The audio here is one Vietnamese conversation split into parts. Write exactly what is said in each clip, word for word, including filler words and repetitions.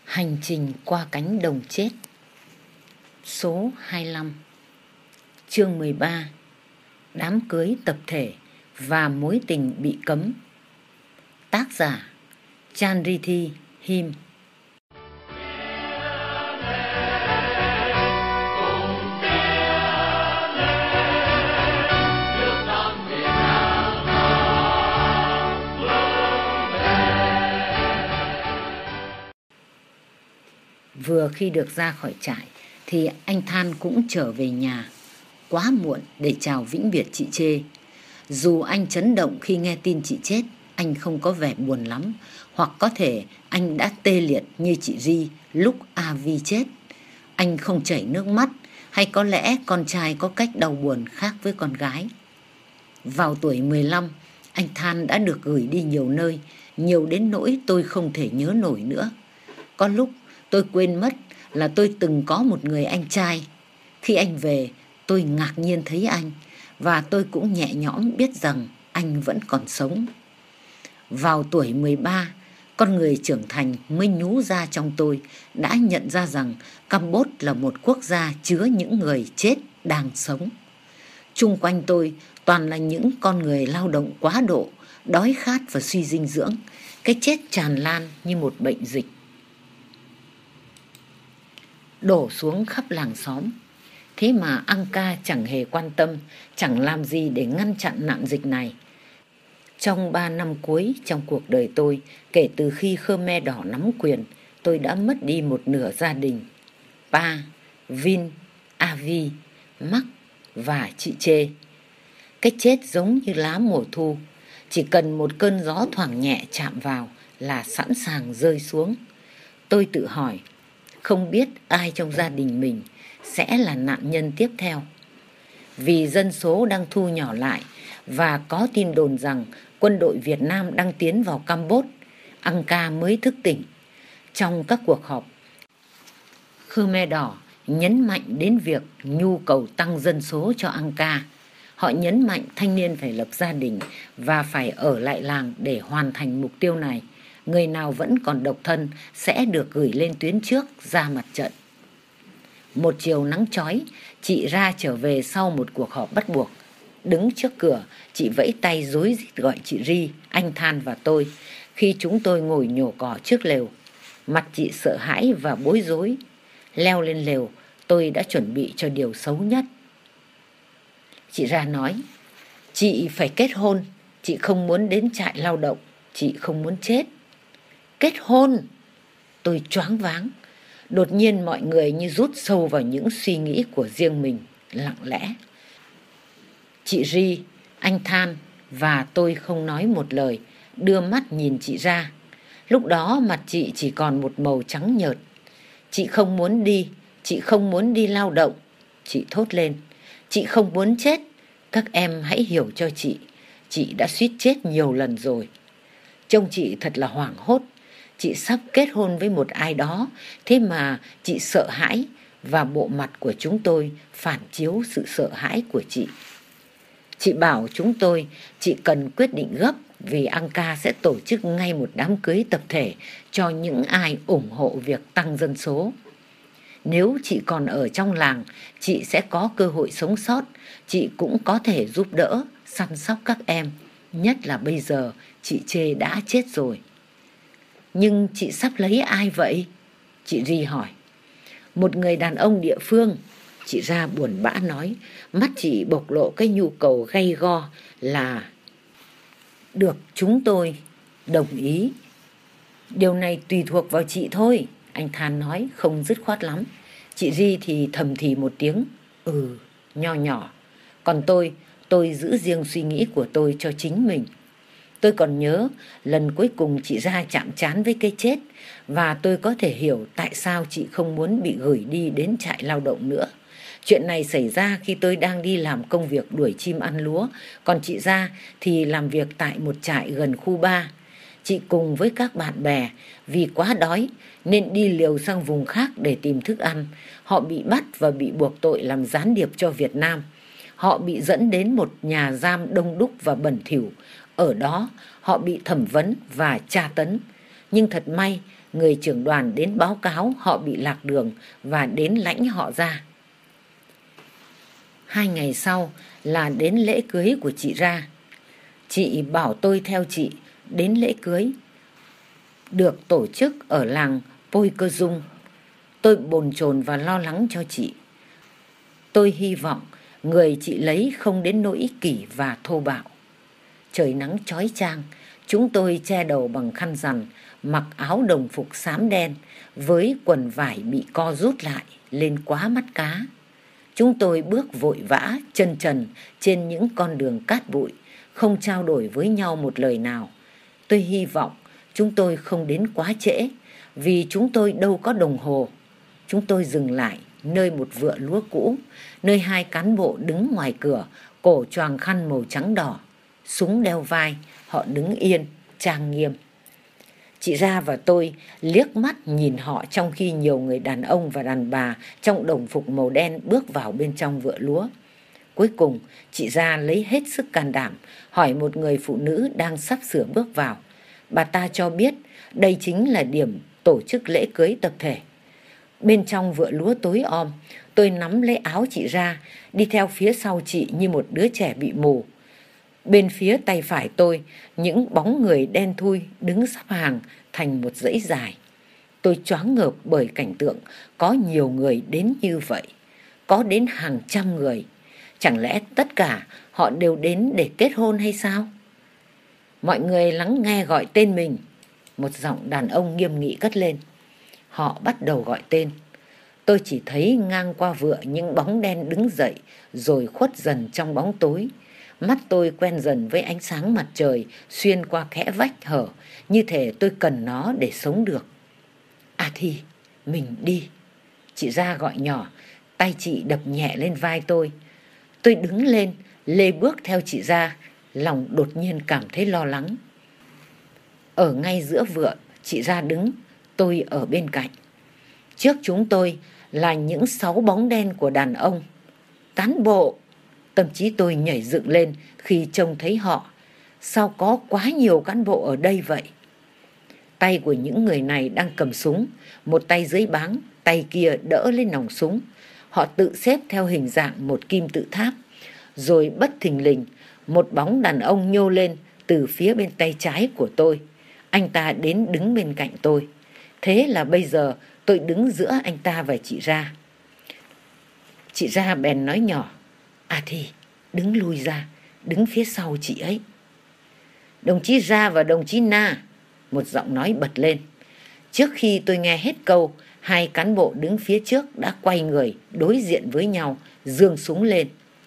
Hành trình qua cánh đồng chết. Số hai mươi lăm. Chương mười ba. Đám cưới tập thể và mối tình bị cấm. Tác giả Chandrithi Him. Vừa khi được ra khỏi trại thì anh Than cũng trở về nhà quá muộn để chào vĩnh biệt chị Chê. Dù anh chấn động khi nghe tin chị chết, anh không có vẻ buồn lắm, hoặc có thể anh đã tê liệt như chị Ri lúc a vê chết. Anh không chảy nước mắt, hay có lẽ con trai có cách đau buồn khác với con gái. Vào tuổi mười lăm, anh Than đã được gửi đi nhiều nơi, nhiều đến nỗi tôi không thể nhớ nổi nữa. Có lúc tôi quên mất là tôi từng có một người anh trai. Khi anh về, tôi ngạc nhiên thấy anh, và tôi cũng nhẹ nhõm biết rằng anh vẫn còn sống. Vào tuổi mười ba, con người trưởng thành mới nhú ra trong tôi đã nhận ra rằng Campuchia là một quốc gia chứa những người chết đang sống. Chung quanh tôi toàn là những con người lao động quá độ, đói khát và suy dinh dưỡng. Cái chết tràn lan như một bệnh dịch, đổ xuống khắp làng xóm. Thế mà Angka chẳng hề quan tâm, chẳng làm gì để ngăn chặn nạn dịch này. Trong ba năm cuối trong cuộc đời tôi, kể từ khi Khmer Đỏ nắm quyền, tôi đã mất đi một nửa gia đình. Pa, Vin, Avi, Mark và chị Chê. Cái chết giống như lá mùa thu, chỉ cần một cơn gió thoảng nhẹ chạm vào là sẵn sàng rơi xuống. Tôi tự hỏi, không biết ai trong gia đình mình sẽ là nạn nhân tiếp theo. Vì dân số đang thu nhỏ lại và có tin đồn rằng quân đội Việt Nam đang tiến vào Campuchia, Angka mới thức tỉnh. Trong các cuộc họp, Khmer Đỏ nhấn mạnh đến việc nhu cầu tăng dân số cho Angka. Họ nhấn mạnh thanh niên phải lập gia đình và phải ở lại làng để hoàn thành mục tiêu này. Người nào vẫn còn độc thân sẽ được gửi lên tuyến trước ra mặt trận. Một chiều nắng chói, chị Ra trở về sau một cuộc họp bắt buộc. Đứng trước cửa, chị vẫy tay rối rít gọi chị Ri, anh Than và tôi. Khi chúng tôi ngồi nhổ cỏ trước lều, mặt chị sợ hãi và bối rối. Leo lên lều, tôi đã chuẩn bị cho điều xấu nhất. Chị Ra nói, chị phải kết hôn, chị không muốn đến trại lao động, chị không muốn chết. Kết hôn? Tôi choáng váng. Đột nhiên mọi người như rút sâu vào những suy nghĩ của riêng mình, lặng lẽ. Chị Ri, anh Than và tôi không nói một lời, đưa mắt nhìn chị Ra. Lúc đó mặt chị chỉ còn một màu trắng nhợt. Chị không muốn đi, chị không muốn đi lao động. Chị thốt lên, chị không muốn chết. Các em hãy hiểu cho chị, chị đã suýt chết nhiều lần rồi. Trông chị thật là hoảng hốt. Chị sắp kết hôn với một ai đó, thế mà chị sợ hãi, và bộ mặt của chúng tôi phản chiếu sự sợ hãi của chị. Chị bảo chúng tôi chị cần quyết định gấp, vì Angka sẽ tổ chức ngay một đám cưới tập thể cho những ai ủng hộ việc tăng dân số. Nếu chị còn ở trong làng, chị sẽ có cơ hội sống sót, chị cũng có thể giúp đỡ, săn sóc các em, nhất là bây giờ chị Chê đã chết rồi. Nhưng chị sắp lấy ai vậy? Chị Ri hỏi. Một người đàn ông địa phương. Chị Ra buồn bã nói, mắt chị bộc lộ cái nhu cầu gay go là được chúng tôi đồng ý. Điều này tùy thuộc vào chị thôi, anh Than nói không dứt khoát lắm. Chị Ri thì thầm thì một tiếng, ừ, nho nhỏ. Còn tôi, tôi giữ riêng suy nghĩ của tôi cho chính mình. Tôi còn nhớ lần cuối cùng chị Ra chạm trán với cái chết, và tôi có thể hiểu tại sao chị không muốn bị gửi đi đến trại lao động nữa. Chuyện này xảy ra khi tôi đang đi làm công việc đuổi chim ăn lúa, còn chị Ra thì làm việc tại một trại gần khu ba. Chị cùng với các bạn bè vì quá đói nên đi liều sang vùng khác để tìm thức ăn. Họ bị bắt và bị buộc tội làm gián điệp cho Việt Nam. Họ bị dẫn đến một nhà giam đông đúc và bẩn thỉu. Ở đó họ bị thẩm vấn và tra tấn. Nhưng thật may, người trưởng đoàn đến báo cáo họ bị lạc đường và đến lãnh họ ra. Hai ngày sau là đến lễ cưới của chị Ra. Chị bảo tôi theo chị đến lễ cưới, được tổ chức ở làng Pôi Cơ Dung. Tôi bồn chồn và lo lắng cho chị. Tôi hy vọng người chị lấy không đến nỗi ích kỷ và thô bạo. Trời nắng chói chang, chúng tôi che đầu bằng khăn rằn, mặc áo đồng phục xám đen với quần vải bị co rút lại lên quá mắt cá. Chúng tôi bước vội vã, chân trần trên những con đường cát bụi, không trao đổi với nhau một lời nào. Tôi hy vọng chúng tôi không đến quá trễ, vì chúng tôi đâu có đồng hồ. Chúng tôi dừng lại nơi một vựa lúa cũ, nơi hai cán bộ đứng ngoài cửa, cổ choàng khăn màu trắng đỏ, súng đeo vai, họ đứng yên, trang nghiêm. Chị Ra và tôi liếc mắt nhìn họ trong khi nhiều người đàn ông và đàn bà trong đồng phục màu đen bước vào bên trong vựa lúa. Cuối cùng, chị Ra lấy hết sức can đảm, hỏi một người phụ nữ đang sắp sửa bước vào. Bà ta cho biết đây chính là điểm tổ chức lễ cưới tập thể. Bên trong vựa lúa tối om, tôi nắm lấy áo chị Ra, đi theo phía sau chị như một đứa trẻ bị mù. Bên phía tay phải tôi, những bóng người đen thui đứng sắp hàng thành một dãy dài. Tôi choáng ngợp bởi cảnh tượng có nhiều người đến như vậy, có đến hàng trăm người. Chẳng lẽ tất cả họ đều đến để kết hôn hay sao? Mọi người lắng nghe gọi tên mình. Một giọng đàn ông nghiêm nghị cất lên. Họ bắt đầu gọi tên. Tôi chỉ thấy ngang qua vựa những bóng đen đứng dậy rồi khuất dần trong bóng tối. Mắt tôi quen dần với ánh sáng mặt trời xuyên qua kẽ vách hở, như thể tôi cần nó để sống được. À thì, mình đi. Chị Ra gọi nhỏ, tay chị đập nhẹ lên vai tôi. Tôi đứng lên, lê bước theo chị Ra, lòng đột nhiên cảm thấy lo lắng. Ở ngay giữa vựa, chị Ra đứng, tôi ở bên cạnh. Trước chúng tôi là những sáu bóng đen của đàn ông. Cán bộ! Tâm trí tôi nhảy dựng lên khi trông thấy họ. Sao có quá nhiều cán bộ ở đây vậy? Tay của những người này đang cầm súng, một tay dưới báng, tay kia đỡ lên nòng súng. Họ tự xếp theo hình dạng một kim tự tháp. Rồi bất thình lình, một bóng đàn ông nhô lên từ phía bên tay trái của tôi. Anh ta đến đứng bên cạnh tôi. Thế là bây giờ tôi đứng giữa anh ta và chị Ra. Chị Ra bèn nói nhỏ. À thì, đứng lui ra, đứng phía sau chị ấy. Đồng chí Ra và đồng chí Na, một giọng nói bật lên. Trước khi tôi nghe hết câu, hai cán bộ đứng phía trước đã quay người đối diện với nhau, giương súng lên.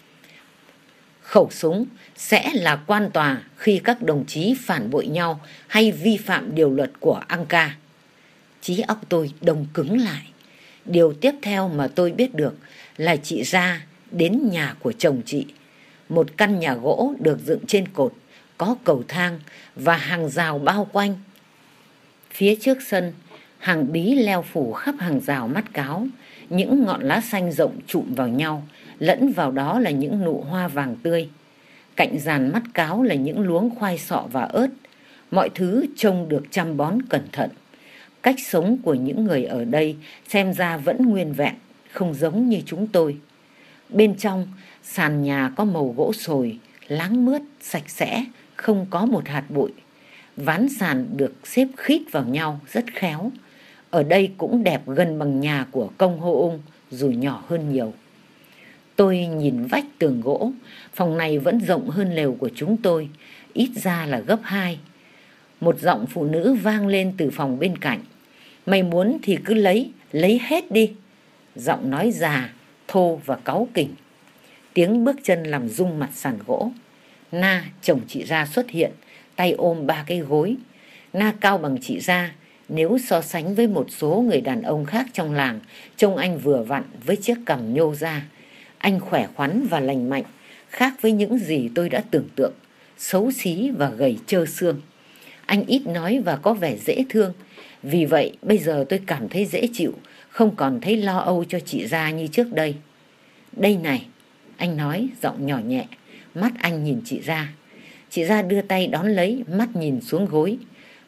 Khẩu súng sẽ là quan tòa khi các đồng chí phản bội nhau hay vi phạm điều luật của Angka. Trí óc tôi đông cứng lại. Điều tiếp theo mà tôi biết được là chị Ra đến nhà của chồng chị. Một căn nhà gỗ được dựng trên cột, có cầu thang và hàng rào bao quanh. Phía trước sân, hàng bí leo phủ khắp hàng rào mắt cáo. Những ngọn lá xanh rộng chụm vào nhau, lẫn vào đó là những nụ hoa vàng tươi. Cạnh giàn mắt cáo là những luống khoai sọ và ớt. Mọi thứ trông được chăm bón cẩn thận. Cách sống của những người ở đây xem ra vẫn nguyên vẹn, không giống như chúng tôi. Bên trong, sàn nhà có màu gỗ sồi, láng mướt, sạch sẽ, không có một hạt bụi. Ván sàn được xếp khít vào nhau rất khéo. Ở đây cũng đẹp gần bằng nhà của công Hô Ung, dù nhỏ hơn nhiều. Tôi nhìn vách tường gỗ, phòng này vẫn rộng hơn lều của chúng tôi, ít ra là gấp hai. Một giọng phụ nữ vang lên từ phòng bên cạnh. Mày muốn thì cứ lấy, lấy hết đi. Giọng nói già, thô và cáu kỉnh. Tiếng bước chân làm rung mặt sàn gỗ. Na, chồng chị Ra xuất hiện, tay ôm ba cái gối. Na cao bằng chị Ra, nếu so sánh với một số người đàn ông khác trong làng, trông anh vừa vặn với chiếc cằm nhô ra. Anh khỏe khoắn và lành mạnh, khác với những gì tôi đã tưởng tượng, xấu xí và gầy trơ xương. Anh ít nói và có vẻ dễ thương, vì vậy bây giờ tôi cảm thấy dễ chịu, không còn thấy lo âu cho chị Ra như trước đây. Đây này, anh nói giọng nhỏ nhẹ, mắt anh nhìn chị Ra. Chị Ra đưa tay đón lấy, mắt nhìn xuống gối.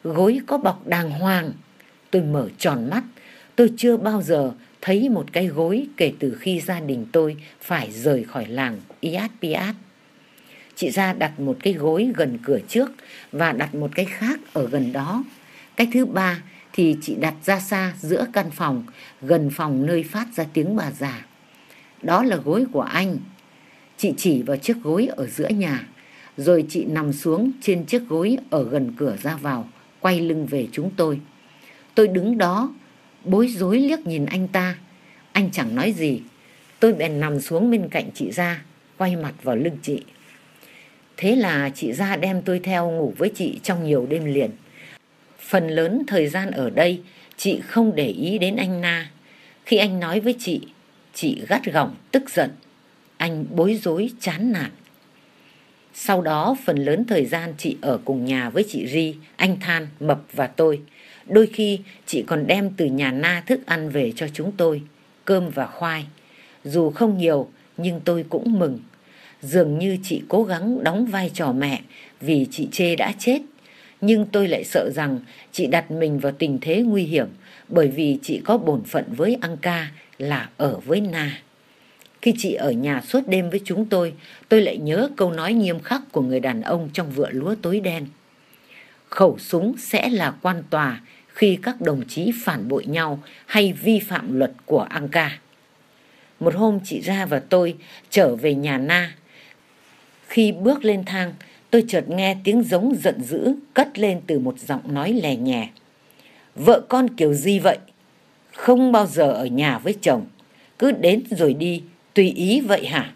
gối có bọc đàng hoàng. Tôi mở tròn mắt, tôi chưa bao giờ thấy một cái gối kể từ khi gia đình tôi phải rời khỏi làng Iát Piát. Chị ra đặt một cái gối gần cửa trước và đặt một cái khác ở gần đó. Cái thứ ba thì chị đặt ra xa giữa căn phòng, gần phòng nơi phát ra tiếng bà già. Đó là gối của anh. Chị chỉ vào chiếc gối ở giữa nhà, rồi chị nằm xuống trên chiếc gối ở gần cửa ra vào, quay lưng về chúng tôi. Tôi đứng đó, bối rối liếc nhìn anh ta. Anh chẳng nói gì. Tôi bèn nằm xuống bên cạnh chị ra, quay mặt vào lưng chị. Thế là chị ra đem tôi theo ngủ với chị trong nhiều đêm liền. Phần lớn thời gian ở đây, chị không để ý đến anh Na. Khi anh nói với chị, chị gắt gỏng, tức giận. Anh bối rối, chán nản. Sau đó, phần lớn thời gian chị ở cùng nhà với chị Ri, anh Than, Mập và tôi. Đôi khi, chị còn đem từ nhà Na thức ăn về cho chúng tôi, cơm và khoai. Dù không nhiều, nhưng tôi cũng mừng. Dường như chị cố gắng đóng vai trò mẹ vì chị Chê đã chết. Nhưng tôi lại sợ rằng chị đặt mình vào tình thế nguy hiểm bởi vì chị có bổn phận với Anka là ở với Na. Khi chị ở nhà suốt đêm với chúng tôi, tôi lại nhớ câu nói nghiêm khắc của người đàn ông trong Vựa Lúa Tối Đen. Khẩu súng sẽ là quan tòa khi các đồng chí phản bội nhau hay vi phạm luật của Anka. Một hôm chị Ra và tôi trở về nhà Na. Khi bước lên thang, tôi chợt nghe tiếng giống giận dữ cất lên từ một giọng nói lè nhè. Vợ con kiểu gì vậy? Không bao giờ ở nhà với chồng, cứ đến rồi đi, tùy ý vậy hả?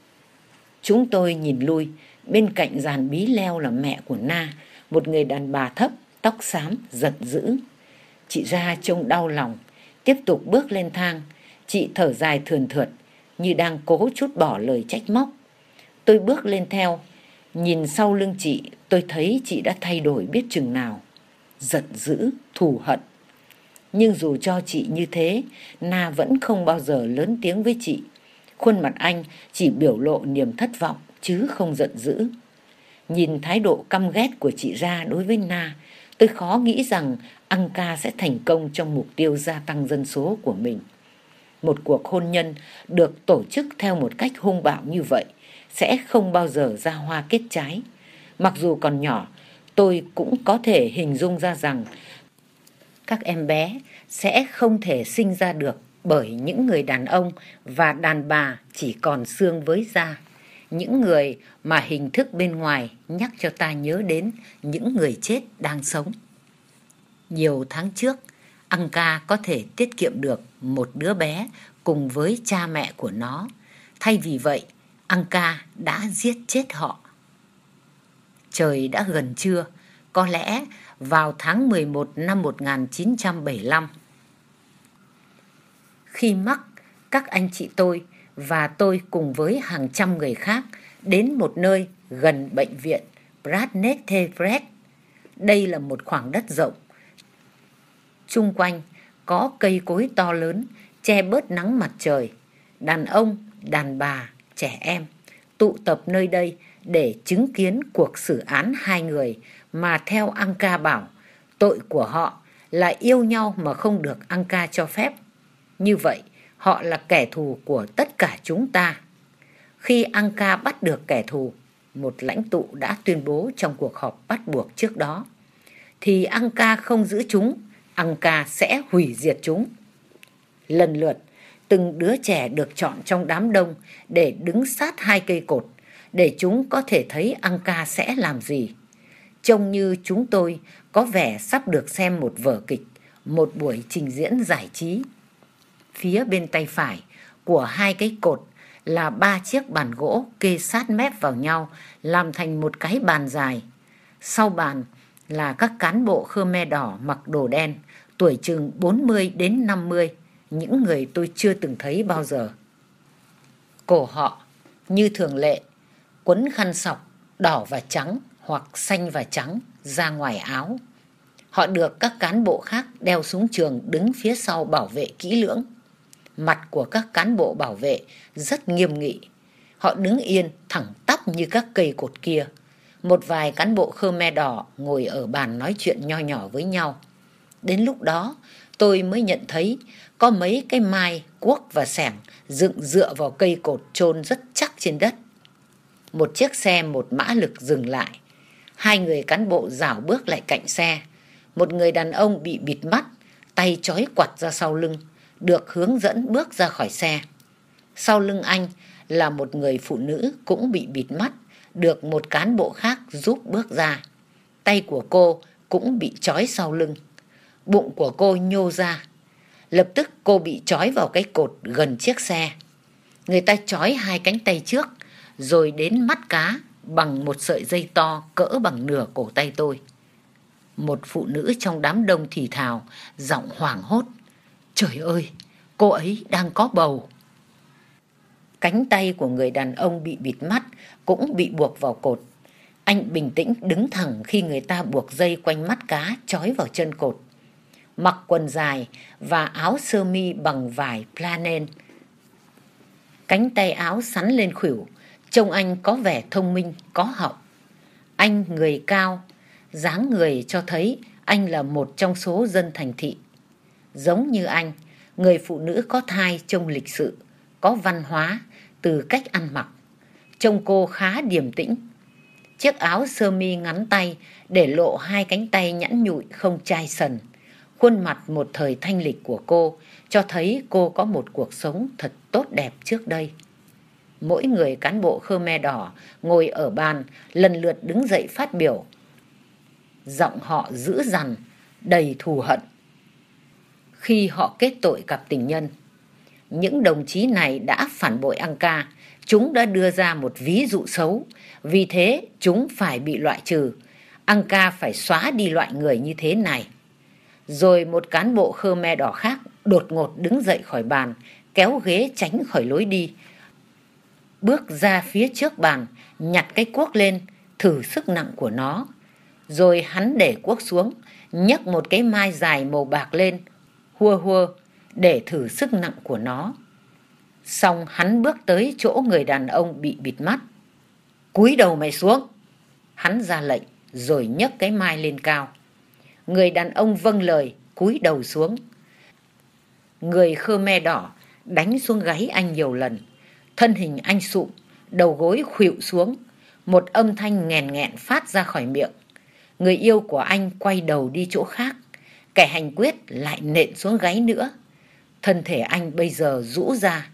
Chúng tôi nhìn lui, bên cạnh dàn bí leo là mẹ của Na, một người đàn bà thấp, tóc xám, giận dữ. Chị Ra trông đau lòng, tiếp tục bước lên thang. Chị thở dài thườn thượt, như đang cố trút bỏ lời trách móc. Tôi bước lên theo, nhìn sau lưng chị, tôi thấy chị đã thay đổi biết chừng nào. Giận dữ, thù hận. Nhưng dù cho chị như thế, Na vẫn không bao giờ lớn tiếng với chị. Khuôn mặt anh chỉ biểu lộ niềm thất vọng chứ không giận dữ. Nhìn thái độ căm ghét của chị Ra đối với Na, tôi khó nghĩ rằng Anka sẽ thành công trong mục tiêu gia tăng dân số của mình. Một cuộc hôn nhân được tổ chức theo một cách hung bạo như vậy sẽ không bao giờ ra hoa kết trái. Mặc dù còn nhỏ, tôi cũng có thể hình dung ra rằng các em bé sẽ không thể sinh ra được bởi những người đàn ông và đàn bà chỉ còn xương với da. Những người mà hình thức bên ngoài nhắc cho ta nhớ đến những người chết đang sống. Nhiều tháng trước, Anka có thể tiết kiệm được một đứa bé cùng với cha mẹ của nó. Thay vì vậy, Anka đã giết chết họ. Trời đã gần trưa, có lẽ vào tháng mười một năm một nghìn chín trăm bảy mươi lăm. Khi mắc, các anh chị tôi và tôi cùng với hàng trăm người khác đến một nơi gần bệnh viện Bratnetevret. Đây là một khoảng đất rộng. Chung quanh có cây cối to lớn che bớt nắng mặt trời. Đàn ông, đàn bà, trẻ em tụ tập nơi đây để chứng kiến cuộc xử án hai người mà theo Anka bảo tội của họ là yêu nhau mà không được Anka cho phép. Như vậy, họ là kẻ thù của tất cả chúng ta. Khi Anka bắt được kẻ thù, một lãnh tụ đã tuyên bố trong cuộc họp bắt buộc trước đó, thì Anka không giữ chúng, Anka sẽ hủy diệt chúng. Lần lượt, từng đứa trẻ được chọn trong đám đông để đứng sát hai cây cột, để chúng có thể thấy Anka sẽ làm gì. Trông như chúng tôi có vẻ sắp được xem một vở kịch, một buổi trình diễn giải trí. Phía bên tay phải của hai cái cột là ba chiếc bàn gỗ kê sát mép vào nhau làm thành một cái bàn dài. Sau bàn là các cán bộ Khmer đỏ mặc đồ đen, tuổi chừng bốn mươi đến năm mươi, những người tôi chưa từng thấy bao giờ. Cổ họ, như thường lệ, quấn khăn sọc đỏ và trắng hoặc xanh và trắng ra ngoài áo. Họ được các cán bộ khác đeo súng trường đứng phía sau bảo vệ kỹ lưỡng. Mặt của các cán bộ bảo vệ rất nghiêm nghị. Họ đứng yên thẳng tắp như các cây cột kia. Một vài cán bộ Khmer Đỏ ngồi ở bàn nói chuyện nho nhỏ với nhau. Đến lúc đó tôi mới nhận thấy có mấy cái mai, cuốc và xẻng dựng dựa vào cây cột chôn rất chắc trên đất. Một chiếc xe một mã lực dừng lại. Hai người cán bộ rảo bước lại cạnh xe. Một người đàn ông bị bịt mắt, tay trói quặt ra sau lưng, được hướng dẫn bước ra khỏi xe. Sau lưng anh là một người phụ nữ cũng bị bịt mắt, được một cán bộ khác giúp bước ra. Tay của cô cũng bị trói sau lưng. Bụng của cô nhô ra. Lập tức cô bị trói vào cái cột gần chiếc xe. Người ta trói hai cánh tay trước, rồi đến mắt cá bằng một sợi dây to cỡ bằng nửa cổ tay tôi. Một phụ nữ trong đám đông thì thào, giọng hoảng hốt: "Trời ơi, cô ấy đang có bầu." Cánh tay của người đàn ông bị bịt mắt cũng bị buộc vào cột. Anh bình tĩnh đứng thẳng khi người ta buộc dây quanh mắt cá trói vào chân cột. Mặc quần dài và áo sơ mi bằng vải planen. Cánh tay áo xắn lên khuỷu, trông anh có vẻ thông minh, có học. Anh người cao, dáng người cho thấy anh là một trong số dân thành thị. Giống như anh, người phụ nữ có thai trông lịch sự, có văn hóa từ cách ăn mặc. Trông cô khá điềm tĩnh. Chiếc áo sơ mi ngắn tay để lộ hai cánh tay nhẵn nhụi không chai sần. Khuôn mặt một thời thanh lịch của cô cho thấy cô có một cuộc sống thật tốt đẹp trước đây. Mỗi người cán bộ Khmer Đỏ ngồi ở bàn lần lượt đứng dậy phát biểu. Giọng họ dữ dằn, đầy thù hận. Khi họ kết tội cặp tình nhân, những đồng chí này đã phản bội Angka. Chúng đã đưa ra một ví dụ xấu, vì thế chúng phải bị loại trừ. Angka phải xóa đi loại người như thế này. Rồi một cán bộ Khmer Đỏ khác đột ngột đứng dậy khỏi bàn, kéo ghế tránh khỏi lối đi, bước ra phía trước bàn, nhặt cái cuốc lên, thử sức nặng của nó. Rồi hắn để cuốc xuống, nhấc một cái mai dài màu bạc lên, hua hua, để thử sức nặng của nó. Xong hắn bước tới chỗ người đàn ông bị bịt mắt. Cúi đầu mày xuống. Hắn ra lệnh, rồi nhấc cái mai lên cao. Người đàn ông vâng lời, cúi đầu xuống. Người Khmer Đỏ đánh xuống gáy anh nhiều lần. Thân hình anh sụm, đầu gối khuỵu xuống. Một âm thanh nghèn nghẹn phát ra khỏi miệng. Người yêu của anh quay đầu đi chỗ khác. Kẻ hành quyết lại nện xuống gáy nữa. Thân thể anh bây giờ rũ ra.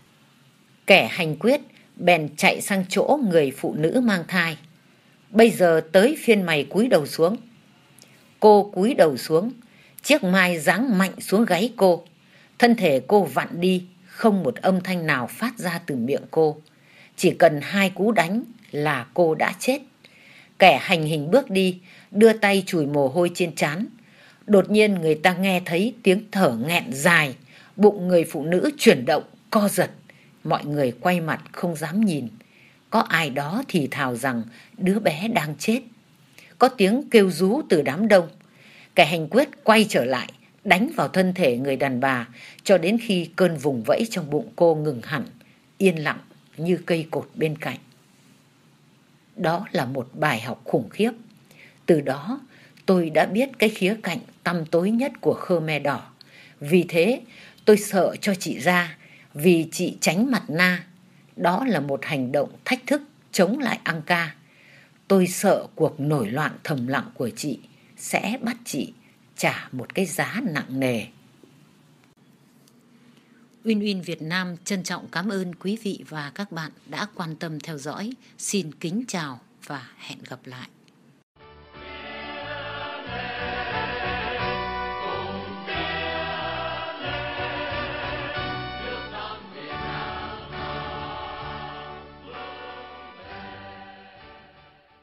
Kẻ hành quyết bèn chạy sang chỗ người phụ nữ mang thai. Bây giờ tới phiên mày cúi đầu xuống. Cô cúi đầu xuống. Chiếc mai giáng mạnh xuống gáy cô. Thân thể cô vặn đi, không một âm thanh nào phát ra từ miệng cô. Chỉ cần hai cú đánh là cô đã chết. Kẻ hành hình bước đi, đưa tay chùi mồ hôi trên trán. Đột nhiên người ta nghe thấy tiếng thở nghẹn dài. Bụng người phụ nữ chuyển động, co giật. Mọi người quay mặt không dám nhìn. Có ai đó thì thào rằng đứa bé đang chết. Có tiếng kêu rú từ đám đông. Kẻ hành quyết quay trở lại, đánh vào thân thể người đàn bà cho đến khi cơn vùng vẫy trong bụng cô ngừng hẳn, yên lặng như cây cột bên cạnh. Đó là một bài học khủng khiếp. Từ đó tôi đã biết cái khía cạnh tăm tối nhất của Khmer Đỏ. Vì thế tôi sợ cho chị ra, vì chị tránh mặt na. Đó là một hành động thách thức chống lại Angka. Tôi sợ cuộc nổi loạn thầm lặng của chị sẽ bắt chị trả một cái giá nặng nề. Uyên Uyên Việt Nam trân trọng cảm ơn quý vị và các bạn đã quan tâm theo dõi. Xin kính chào và hẹn gặp lại.